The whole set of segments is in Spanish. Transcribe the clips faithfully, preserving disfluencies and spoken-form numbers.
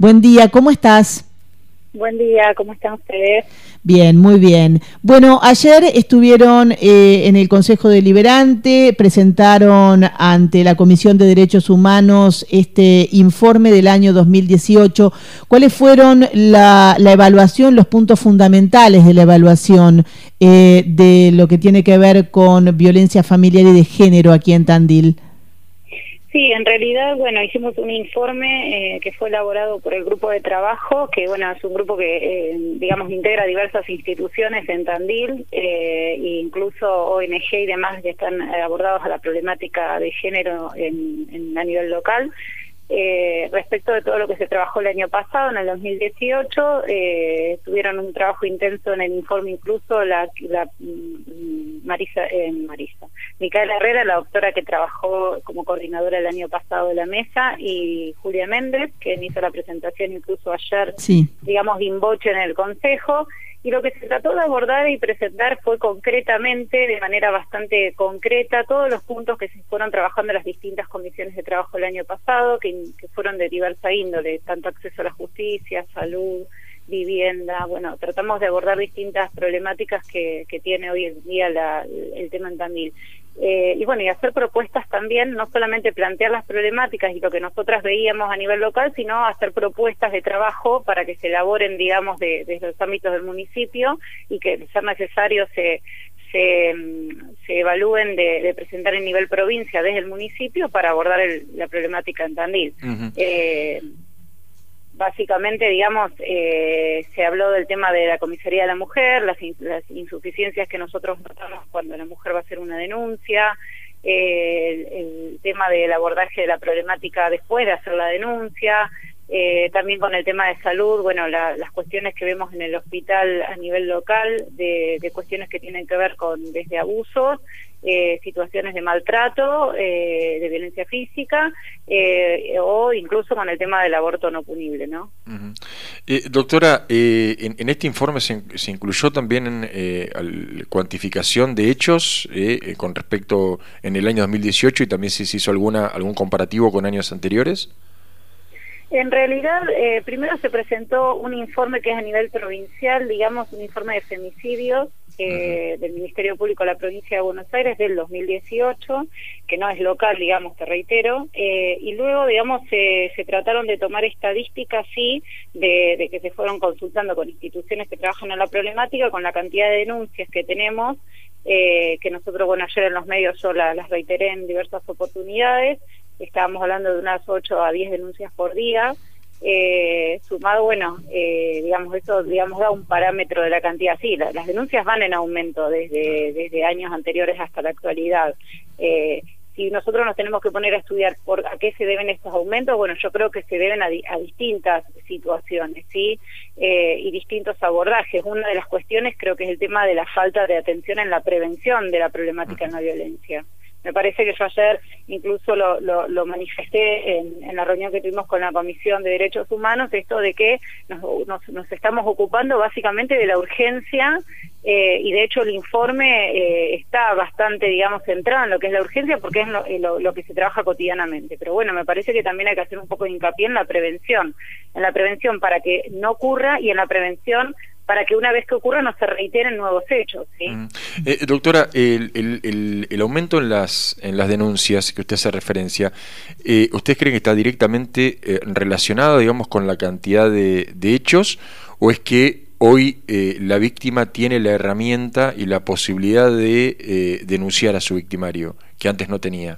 Buen día, ¿cómo estás? Buen día, ¿cómo están ustedes? Bien, muy bien. Bueno, ayer estuvieron eh, en el Consejo Deliberante, presentaron ante la Comisión de Derechos Humanos este informe del año dos mil dieciocho. ¿Cuáles fueron la, la evaluación, los puntos fundamentales de la evaluación eh, de lo que tiene que ver con violencia familiar y de género aquí en Tandil? Sí, en realidad, bueno, hicimos un informe eh, que fue elaborado por el grupo de trabajo, que bueno, es un grupo que, eh, digamos, integra diversas instituciones en Tandil, eh, e incluso O N G y demás que están abordados a la problemática de género en, en, a nivel local. Eh, respecto de todo lo que se trabajó el año pasado, en el dos mil dieciocho, eh, tuvieron un trabajo intenso en el informe, incluso la, la Marisa, eh, Marisa, Micaela Herrera, la doctora que trabajó como coordinadora el año pasado de la mesa, y Julia Méndez, que hizo la presentación incluso ayer, sí. digamos, de Inboche en el Consejo. Y lo que se trató de abordar y presentar fue concretamente, de manera bastante concreta, todos los puntos que se fueron trabajando en las distintas comisiones de trabajo el año pasado, que, que fueron de diversa índole, tanto acceso a la justicia, salud, vivienda. Bueno, tratamos de abordar distintas problemáticas que, que tiene hoy en día la, el tema en Tandil. Eh, y bueno, y hacer propuestas también, no solamente plantear las problemáticas y lo que nosotras veíamos a nivel local, sino hacer propuestas de trabajo para que se elaboren, digamos, desde de los ámbitos del municipio, y que de ser necesario se, se, se evalúen de, de presentar en nivel provincia desde el municipio para abordar el, la problemática en Tandil. Uh-huh. eh, Básicamente, digamos, eh, se habló del tema de la comisaría de la mujer, las, in, las insuficiencias que nosotros notamos cuando la mujer va a hacer una denuncia, eh, el, el tema del abordaje de la problemática después de hacer la denuncia, eh, también con el tema de salud, bueno, la, las cuestiones que vemos en el hospital a nivel local, de, de cuestiones que tienen que ver con desde abusos, Eh, situaciones de maltrato, eh, de violencia física, eh, o incluso con el tema del aborto no punible, ¿no? Uh-huh. eh, doctora, eh, en, en este informe se, se incluyó también eh, al, cuantificación de hechos eh, eh, con respecto en el año dos mil dieciocho, y también si se hizo alguna algún comparativo con años anteriores. En realidad, eh, primero se presentó un informe que es a nivel provincial, digamos, un informe de femicidios eh, uh-huh. del Ministerio Público de la Provincia de Buenos Aires del dos mil dieciocho, que no es local, digamos, te reitero, eh, y luego, digamos, se, se trataron de tomar estadísticas, sí, de, de que se fueron consultando con instituciones que trabajan en la problemática, con la cantidad de denuncias que tenemos, eh, que nosotros, bueno, ayer en los medios yo la, las reiteré en diversas oportunidades. Estábamos hablando de unas ocho a diez denuncias por día, eh, sumado, bueno, eh, digamos, eso, digamos, da un parámetro de la cantidad. Sí, la, las denuncias van en aumento desde, desde años anteriores hasta la actualidad. Eh, si nosotros nos tenemos que poner a estudiar por a qué se deben estos aumentos, bueno, yo creo que se deben a, di, a distintas situaciones, ¿sí? Eh, y distintos abordajes. Una de las cuestiones creo que es el tema de la falta de atención en la prevención de la problemática en la violencia. Me parece que yo ayer incluso lo, lo, lo manifesté en, en la reunión que tuvimos con la Comisión de Derechos Humanos, esto de que nos, nos, nos estamos ocupando básicamente de la urgencia, eh, y de hecho el informe eh, está bastante, digamos, centrado en lo que es la urgencia, porque es lo, lo, lo que se trabaja cotidianamente. Pero bueno, me parece que también hay que hacer un poco de hincapié en la prevención, en la prevención para que no ocurra, y en la prevención para que una vez que ocurra no se reiteren nuevos hechos, ¿sí? Mm. Eh, doctora, el, el, el, el aumento en las en las denuncias que usted hace referencia, eh, ¿usted cree que está directamente eh, relacionado, digamos, con la cantidad de, de hechos, o es que hoy eh, la víctima tiene la herramienta y la posibilidad de eh, denunciar a su victimario, que antes no tenía?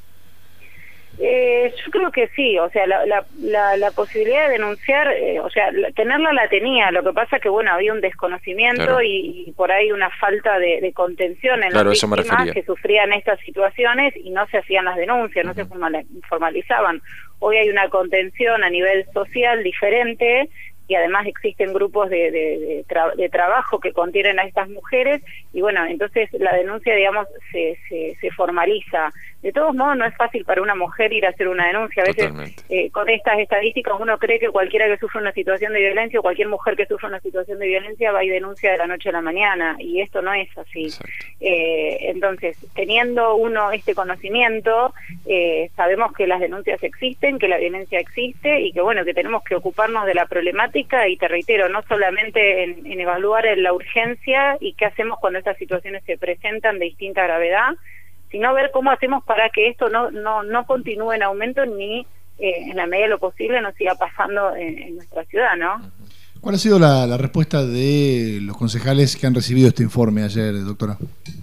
Eh, yo creo que sí, o sea, la, la, la, la posibilidad de denunciar, eh, o sea, la, tenerla la tenía, lo que pasa que, bueno, había un desconocimiento, claro. y, y por ahí una falta de, de contención en claro, las víctimas que sufrían estas situaciones y no se hacían las denuncias, uh-huh. no se formalizaban. Hoy hay una contención a nivel social diferente, y además existen grupos de, de, de, tra de trabajo que contienen a estas mujeres, y bueno, entonces la denuncia, digamos, se, se, se formaliza. De todos modos, no es fácil para una mujer ir a hacer una denuncia. A veces, eh, con estas estadísticas, uno cree que cualquiera que sufre una situación de violencia, o cualquier mujer que sufre una situación de violencia, va y denuncia de la noche a la mañana, y esto no es así. Eh, entonces, teniendo uno este conocimiento, eh, sabemos que las denuncias existen, que la violencia existe, y que bueno, que tenemos que ocuparnos de la problemática, y te reitero, no solamente en, en evaluar la urgencia y qué hacemos cuando estas situaciones se presentan de distinta gravedad, sino ver cómo hacemos para que esto no no, no continúe en aumento, ni eh, en la medida de lo posible no siga pasando en, en nuestra ciudad, ¿no? ¿Cuál ha sido la, la respuesta de los concejales que han recibido este informe ayer, doctora?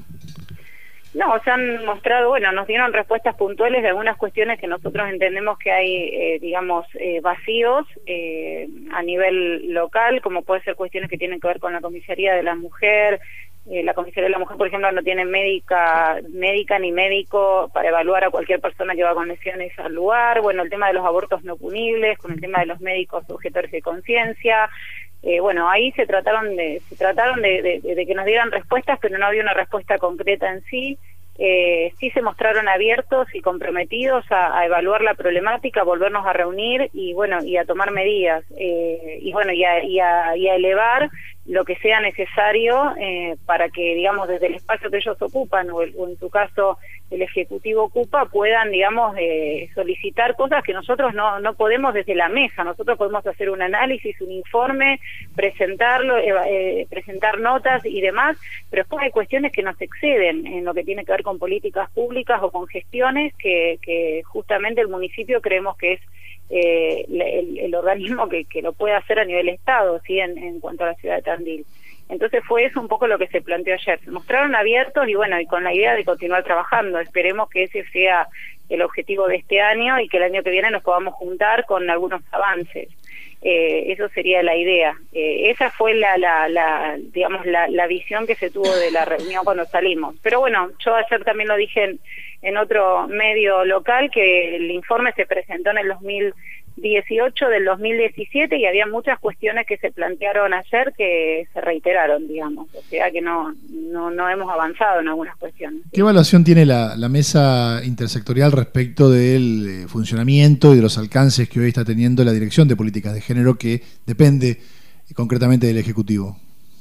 No, se han mostrado, bueno, nos dieron respuestas puntuales de algunas cuestiones que nosotros entendemos que hay, eh, digamos, eh, vacíos eh, a nivel local, como puede ser cuestiones que tienen que ver con la comisaría de la mujer. Eh, la comisaría de la mujer, por ejemplo, no tiene médica, médica ni médico para evaluar a cualquier persona que va con lesiones al lugar. Bueno, el tema de los abortos no punibles, con el tema de los médicos objetores de conciencia. Eh, bueno, ahí se trataron de se trataron de, de, de que nos dieran respuestas, pero no había una respuesta concreta en sí. Eh, sí se mostraron abiertos y comprometidos a, a evaluar la problemática, a volvernos a reunir y bueno y a tomar medidas eh, y bueno y a, y, a, y a elevar lo que sea necesario eh, para que, digamos, desde el espacio que ellos ocupan o, el, o en su caso el Ejecutivo ocupa, puedan, digamos, eh, solicitar cosas que nosotros no, no podemos desde la mesa. Nosotros podemos hacer un análisis, un informe, presentarlo, eh, eh, presentar notas y demás, pero después hay cuestiones que nos exceden en lo que tiene que ver con políticas públicas o con gestiones que, que justamente el municipio creemos que es eh, el, el organismo que, que lo puede hacer a nivel Estado, ¿sí? en, en cuanto a la ciudad de Tandil. Entonces fue eso un poco lo que se planteó ayer. Se mostraron abiertos y bueno, y con la idea de continuar trabajando. Esperemos que ese sea el objetivo de este año y que el año que viene nos podamos juntar con algunos avances. Eh, eso sería la idea. Eh, esa fue la, la, la digamos, la, la visión que se tuvo de la reunión cuando salimos. Pero bueno, yo ayer también lo dije en, en otro medio local, que el informe se presentó en el dos mil dieciocho del dos mil diecisiete y había muchas cuestiones que se plantearon ayer que se reiteraron, digamos, o sea que no no, no hemos avanzado en algunas cuestiones. ¿Qué evaluación tiene la, la mesa intersectorial respecto del eh, funcionamiento y de los alcances que hoy está teniendo la Dirección de Políticas de Género, que depende eh, concretamente del Ejecutivo?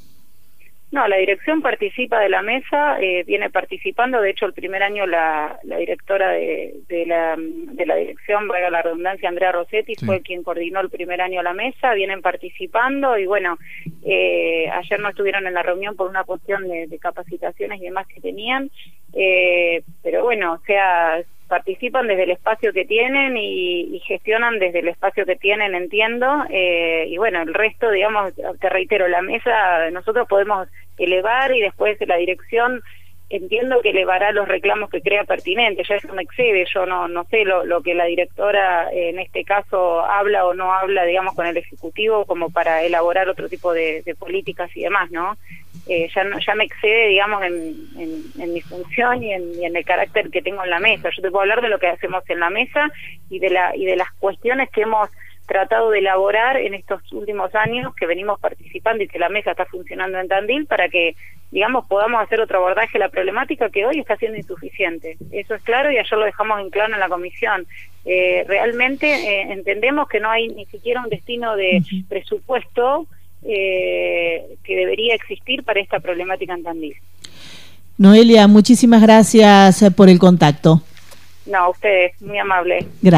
No, la dirección participa de la mesa, eh, viene participando. De hecho, el primer año la, la directora de, de, la, de la dirección, valga la redundancia, Andrea Rossetti, sí, fue quien coordinó el primer año la mesa. Vienen participando y bueno, eh, ayer no estuvieron en la reunión por una cuestión de, de capacitaciones y demás que tenían, eh, pero bueno, o sea, participan desde el espacio que tienen y, y gestionan desde el espacio que tienen, entiendo, eh, y bueno, el resto, digamos, te reitero, la mesa, nosotros podemos elevar y después la dirección, entiendo que elevará los reclamos que crea pertinentes, ya eso me excede, yo no no sé lo, lo que la directora en este caso habla o no habla, digamos, con el Ejecutivo como para elaborar otro tipo de, de políticas y demás, ¿no? Eh, ya no, ya me excede, digamos, en, en, en mi función y en, y en el carácter que tengo en la mesa. Yo te puedo hablar de lo que hacemos en la mesa y de la y de las cuestiones que hemos tratado de elaborar en estos últimos años que venimos participando y que la mesa está funcionando en Tandil para que, digamos, podamos hacer otro abordaje de la problemática que hoy está siendo insuficiente. Eso es claro y ayer lo dejamos en claro en la comisión. Eh, realmente eh, entendemos que no hay ni siquiera un destino de presupuesto eh, que debería existir para esta problemática en Tandil. Noelia, muchísimas gracias por el contacto. No, a ustedes, muy amable. Gracias.